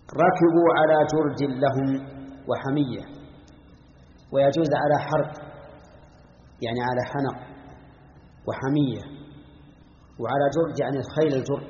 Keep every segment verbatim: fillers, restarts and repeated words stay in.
ركبوا على جرد لهم وحمية، ويجوز على حرب يعني على حنق وحمية، وعلى جرد يعني الخيل الجرد.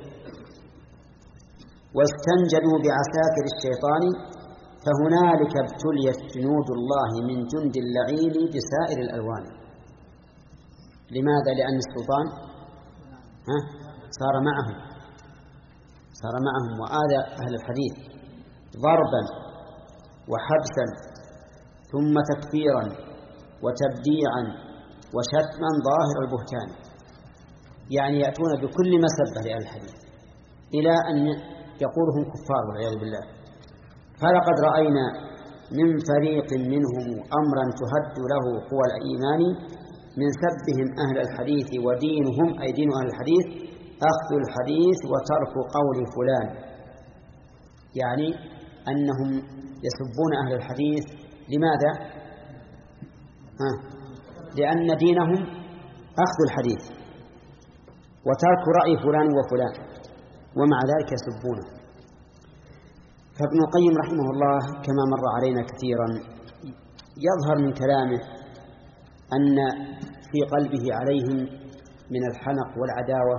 واستنجدوا بعساكر الشيطان فهنالك ابتليت جنود الله من جند اللعين بسائر الألوان. لماذا؟ لأن السلطان ها صار معهم صار معهم وآذى أهل الحديث ضربا وحبسا ثم تكفيرا وتبديعا وشتما ظاهر البهتان، يعني يأتون بكل مسبة لأهل الحديث إلى أن يقولهم كفار والعياذ بالله. فلقد رأينا من فريق منهم أمرا تهد له قوى الإيمان من سبهم أهل الحديث ودينهم أي دين أهل الحديث أخذ الحديث وترك قول فلان، يعني أنهم يسبون أهل الحديث. لماذا؟ ها؟ لأن دينهم أخذ الحديث وترك رأي فلان وفلان، ومع ذلك يسبونه. فابن القيم رحمه الله كما مر علينا كثيرا يظهر من كلامه أن في قلبه عليهم من الحنق والعداوة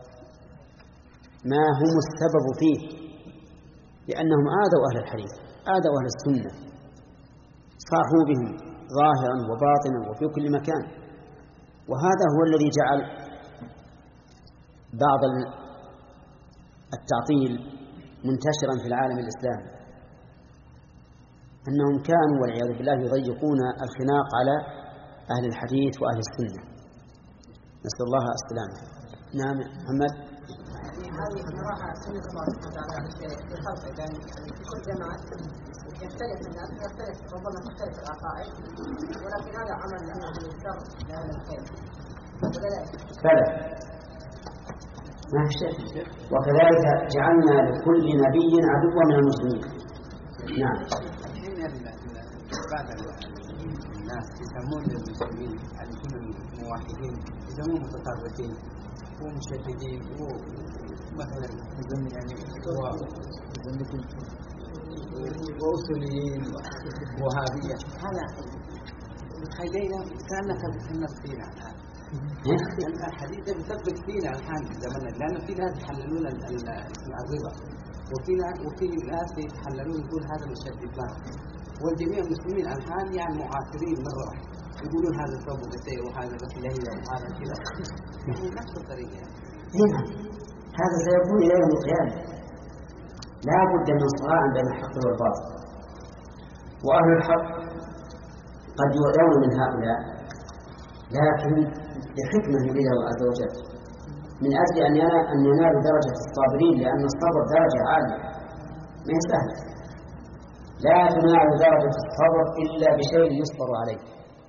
ما هم السبب فيه، لأنهم آذوا أهل الحديث، آذوا أهل السنة، صاحوا بهم ظاهرا وباطنا وفي كل مكان. وهذا هو الذي جعل بعض التعطيل منتشرا في العالم الإسلامي، أنهم كانوا والعياذ بالله يضيقون الخناق على أهل الحديث وأهل السنة، نسأل الله السلامة. نعم محمد. هذه نراها سنة الله سبحانه وتعالى في خلقه، لأن في كل جماعة يختلف الناس يختلف ربما تختلف العقائد، ولكن هذا عمل لأنه يذكر لأهل الخير. فلا ما في شيء. وكذلك جعلنا لكل نبي عدوا من المسلمين. نعم. بعض الناس يسمون المسلمين الذين موحدين يسمون متطرفين ومشددين ومثلا يعني وأصوليين وهابية. هذا خلينا كأنك بتنص فينا الحديث بيثبت فينا الحين زماننا، لأن في ناس يحللون الربا وفي وفي ناس يتحللون يقول هذا مشدد له، والجميع المسلمين الآن يعني معاصرين مرة واحدة يقولون هذا ثوب بسيء وهذا بس لهي وهذا كذا نفس الطريقة يعني. هنا هذا سيكون إلى يوم القيامة، لا بد من صراع بين الحق والباطل، وأهل الحق قد يؤذون من هؤلاء لكن بحكمة يريد الله عز وجل من أجل أن ينالوا درجة الصابرين، لأن الصبر درجة عالية ما يستاهل. لا تنال درجة الصبر إلا بشيء يصبر عليه.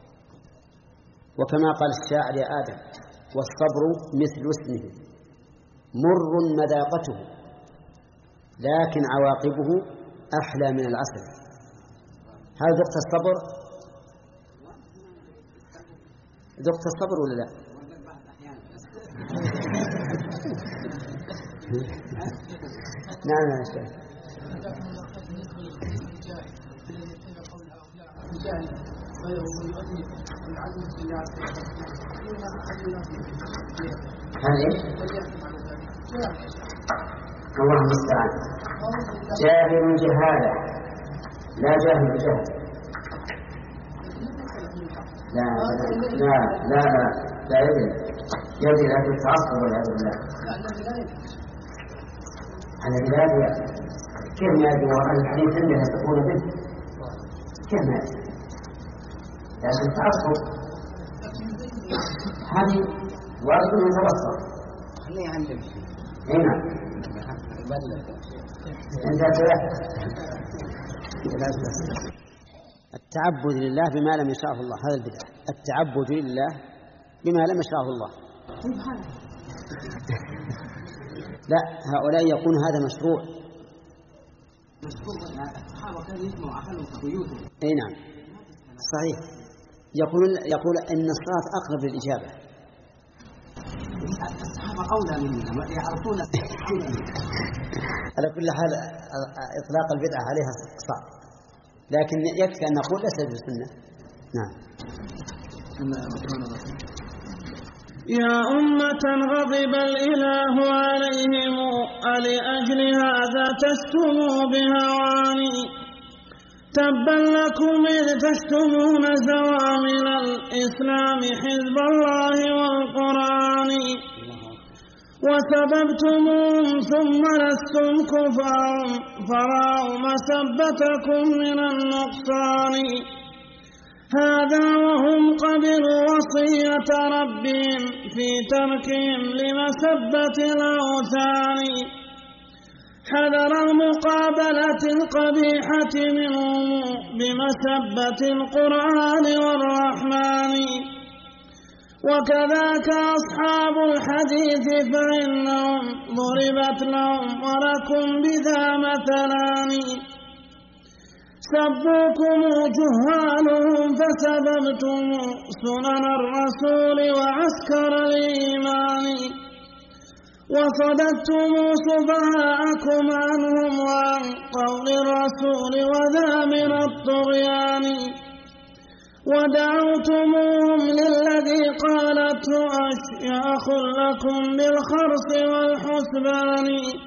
وكما قال الشاعر يا آدم والصبر مثل اسمه مر مذاقته لكن عواقبه أحلى من العسل. هل ذقت الصبر؟ ذقت الصبر ولا لا؟ نعم يا شيخ. هذه الله المستعان. جاهل جهالة لا جاهل بجهل. لا لا لا لا لا يدري يدري لكن التعصب والعياذ بالله. على بلاده كيف ما يدري وأهل الحديث عندها تكون به كيف ما يدري، لكن التعصب هذه واجب يتوسط. خليه يعلم. هنا أنت التعبد لله بما لم يشاءه الله، هذا البدعة. التعبد لله بما لم يشاءه الله. لا هؤلاء يقول هذا مشروع. الصحابة كانوا يسمعوا أهلهم في بيوتهم. أي نعم صحيح. يقول يقول إن الصلاة أقرب للإجابة. الصحابة أولى منا يعرفون. على كل حال إطلاق البدعة عليها صعب، لكن يكفي أن نقول ليست بسنة. نعم. يا أمة غضب الإله عليهم ألأجل هذا تشتموا بهواني، تبا لكم إذ تشتمون زوامل الإسلام حزب الله والقرآن، وسببتموهم ثم لستم كفار فراوا مسبتكم من النقصان، هذا وهم قبلوا وصية ربهم في تركهم لمسبة الأوثان، حذر المقابلة القبيحة منهم بمسبة القرآن والرحمن، وكذاك أصحاب الحديث فإنهم ضربت لهم ولكم بذا مثلان، سبوكم جهالهم فسببتم سنن الرسول وعسكر الإيمان، وصددتم سفهاءكم عنهم وعن قول الرسول وذا من الطغيان، ودعوتموهم للذي قالته أشياخ لكم بالخرص والحسبان،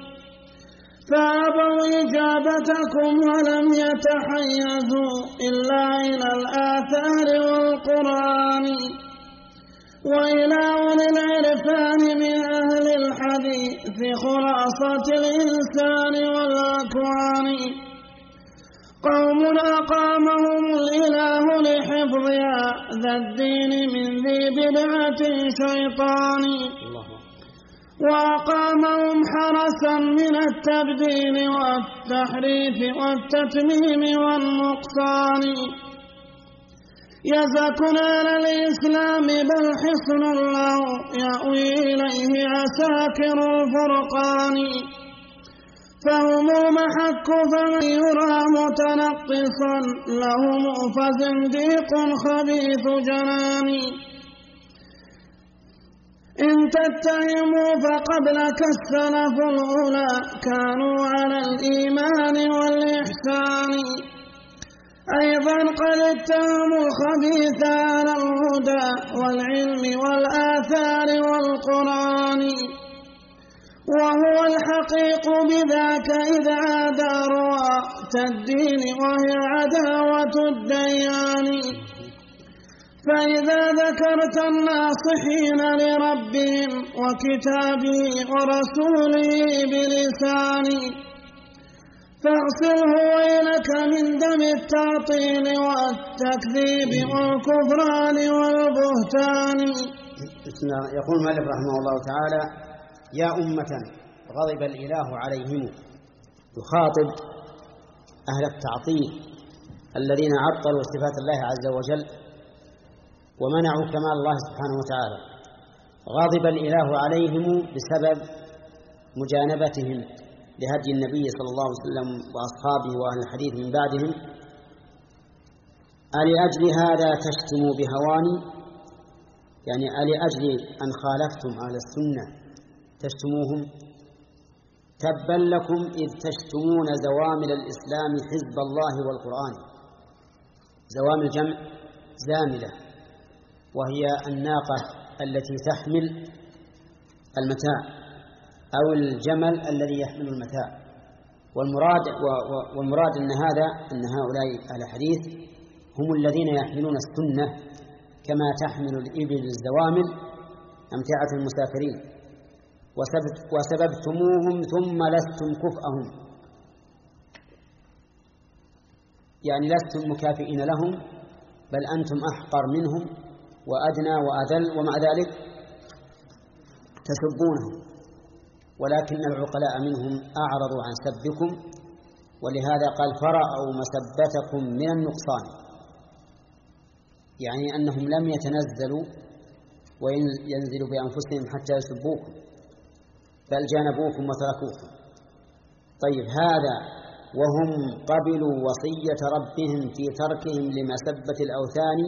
فأبوا إجابتكم ولم يتحيزوا إلا إلى الآثار والقرآن، وإلى أولي العرفان من أهل الحديث خلاصة الإنسان والأكوان، قوم أقامهم الإله لحفظ هذا الدين من ذي بدعة شيطان، وأقامهم حرسا من التبديل والتحريف والتتميم والنقصان، يزكون على الإسلام بل حصن له يأوي إليه عساكر الفرقان، فهم المحك فمن يرى متنقصا لهم فزنديق خبيث جنان، إن تتهموا فقبلك السلف الأولى كانوا على الإيمان والإحسان، أيضا قد اتهموا الخبيث على الهدى والعلم والآثار والقرآن، وهو الحقيق بذاك إذا داروا الدين وهي عداوة الديان، فإذا ذكرت الناصحين لربهم وكتابه ورسوله بلسانه فاغسله ويلك من دم التعطيل والتكذيب والكفران والبهتان. يقول مالك رحمه الله تعالى: يا أمة غضب الإله عليهم، يخاطب أهل التعطيل الذين عطلوا صفات الله عز وجل ومنعوا كمال الله سبحانه وتعالى. غضب الإله عليهم بسبب مجانبتهم لهدي النبي صلى الله عليه وسلم وأصحابه وأهل الحديث من بعدهم. ألأجل هذا تشتموا بهواني، يعني ألأجل أن خالفتم أهل السنة تشتموهم. تبا لكم إذ تشتمون زوامل الإسلام حزب الله والقرآن. زوامل جمع زاملة، وهي الناقة التي تحمل المتاع أو الجمل الذي يحمل المتاع. والمراد والمراد أن هذا أن هؤلاء أهل الحديث هم الذين يحملون السنة كما تحمل الإبل الزوامل أمتعة المسافرين. وسببتموهم ثم لستم كفءهم، يعني لستم مكافئين لهم، بل أنتم أحقر منهم وأدنى وأذل، ومع ذلك تسبونهم. ولكن العقلاء منهم أعرضوا عن سبكم، ولهذا قال فرأوا مسبتكم من النقصان، يعني أنهم لم يتنزلوا وينزلوا بأنفسهم حتى يسبوكم، بل جانبوكم وتركوكم. طيب، هذا وهم قبلوا وصية ربهم في تركهم لمسبة الأوثان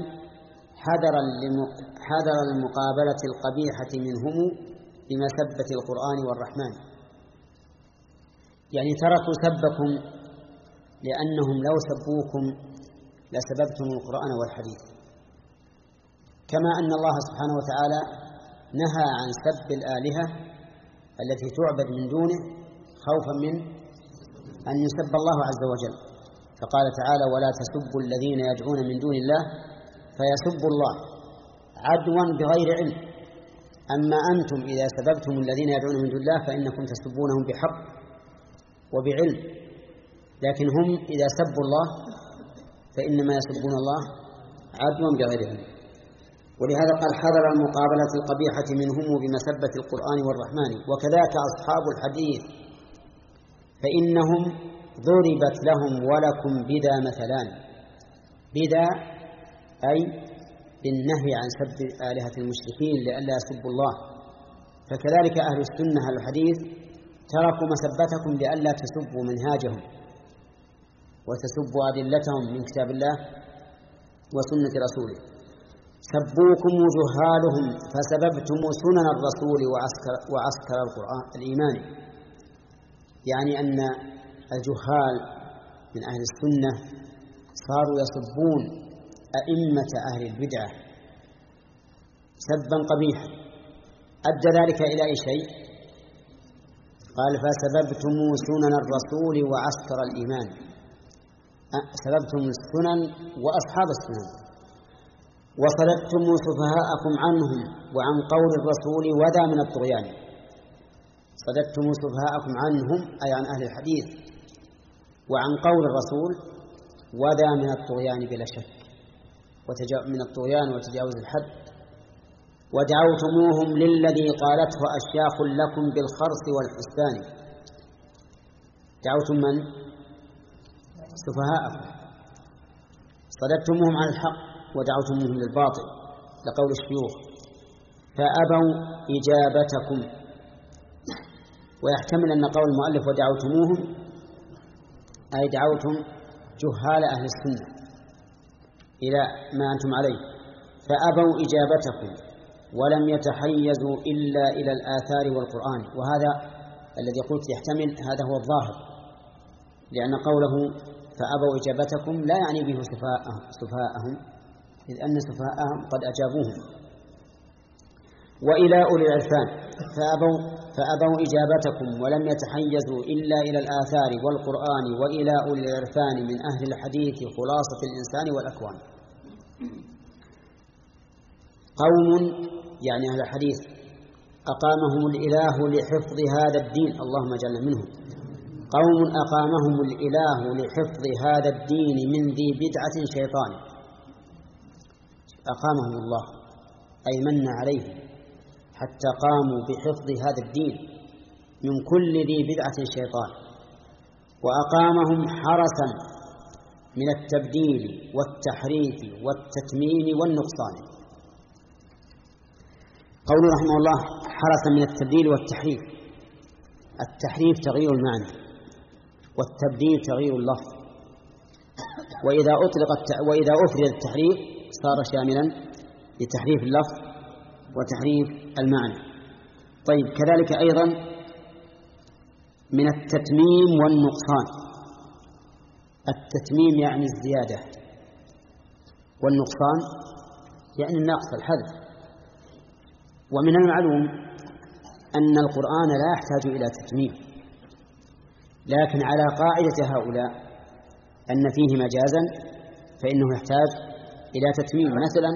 حذر المقابلة القبيحة منهم بمسبة القرآن والرحمن. يعني تركوا سبكم لأنهم لو سبوكم لسببتم القرآن والحديث، كما أن الله سبحانه وتعالى نهى عن سب الآلهة التي تعبد من دونه خوفا من أن يسب الله عز وجل، فقال تعالى: ولا تسبوا الذين يدعون من دون الله فيسبوا الله عدوا بغير علم. أما أنتم إذا سببتم الذين يدعون من دون الله فإنكم تسبونهم بحق وبعلم، لكن هم إذا سبوا الله فإنما يسبون الله عدوا بغير علم. ولهذا قال: حذر المقابلة القبيحة منهم بمسبة القرآن والرحمن. وكذاك أصحاب الحديث فإنهم ضربت لهم ولكم بدا مثلان. بدا أي بالنهي عن سب آلهة المشركين لئلا يسبوا الله، فكذلك أهل السنة الحديث تركوا مسبتكم لئلا تسبوا منهاجهم وتسبوا أدلتهم من كتاب الله وسنة رسوله. سبوكم جهالهم فسببتم سنن الرسول وعسكر, وعسكر القرآن الإيماني، يعني أن الجهال من أهل السنة صاروا يسبون أئمة أهل البدعة سبا قبيحا. أدى ذلك إلى أي شيء؟ قال: فسببتم سنن الرسول وعسكر الإيمان. سببتم السنن وأصحاب السنن، وصددتم سفهاءكم عنهم وعن قول الرسول وذا من الطغيان. صددتم سفهاءكم عنهم أي عن أهل الحديث، وعن قول الرسول وذا من الطغيان بلا شك، من الطغيان وتجاوز الحد. ودعوتموهم للذي قالته أشياخ لكم بالخرص والحسبان. دعوتم من؟ سفهاءكم. صددتموهم عن الحق ودعوتموهم للباطل لقول الشيوخ فأبوا إجابتكم. ويحتمل أن قول المؤلف ودعوتموهم أي دعوتم جهال أهل السنة إلى ما أنتم عليه، فأبوا إجابتكم ولم يتحيزوا إلا إلى الآثار والقرآن. وهذا الذي قلت يحتمل هذا هو الظاهر، لأن قوله فأبوا إجابتكم لا يعني به سفهاءهم، إذ أن سفهاءهم قد أجابوهم. وإلى أولي العرفان فأبوا, فأبوا إجابتكم ولم يتحيزوا إلا إلى الآثار والقرآن وإلى أولي العرفان من أهل الحديث خلاصة الإنسان والأكوان. قوم يعني أهل الحديث أقامهم الإله لحفظ هذا الدين، اللهم اجعلنا منهم. قوم أقامهم الإله لحفظ هذا الدين من ذي بدعة شيطان. أقامهم الله أي من عليهم حتى قاموا بحفظ هذا الدين من كل ذي بدعة شيطان، وأقامهم حرسا من التبديل والتحريف والتتميم والنقصان. قوله رحمه الله حرسا من التبديل والتحريف. التحريف تغيير المعنى، والتبديل تغيير اللفظ. وإذا أطلق الت... وإذا أفرد التحريف صار شاملا لتحريف اللفظ وتحريف المعنى. طيب كذلك أيضا من التتميم والنقصان. التتميم يعني الزيادة، والنقصان يعني النقص الحذف. ومن المعلوم أن القرآن لا يحتاج إلى تتميم، لكن على قاعدة هؤلاء أن فيه مجازا فإنه يحتاج إلى تتميم. مثلا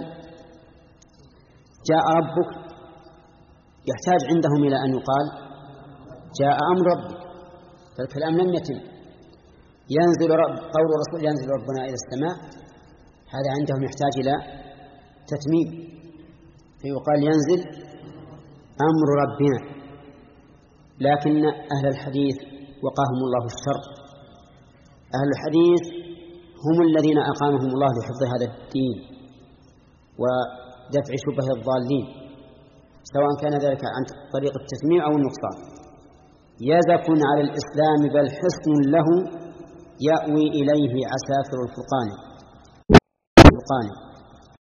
جاء ربك يحتاج عندهم إلى أن يقال جاء أمر ربك، فالكلام لم يتم. ينزل رب قول الرسول ينزل ربنا إلى السماء، هذا عندهم يحتاج إلى تتميم، فيقال ينزل أمر ربنا. لكن أهل الحديث وقاهم الله الشر. أهل الحديث هم الذين أقامهم الله لحفظ هذا الدين ودفع شبه الضالين، سواء كان ذلك عن طريق التتميم أو النقصان. يزك على الإسلام بل حصن له يأوي إليه عساكر الفرقان.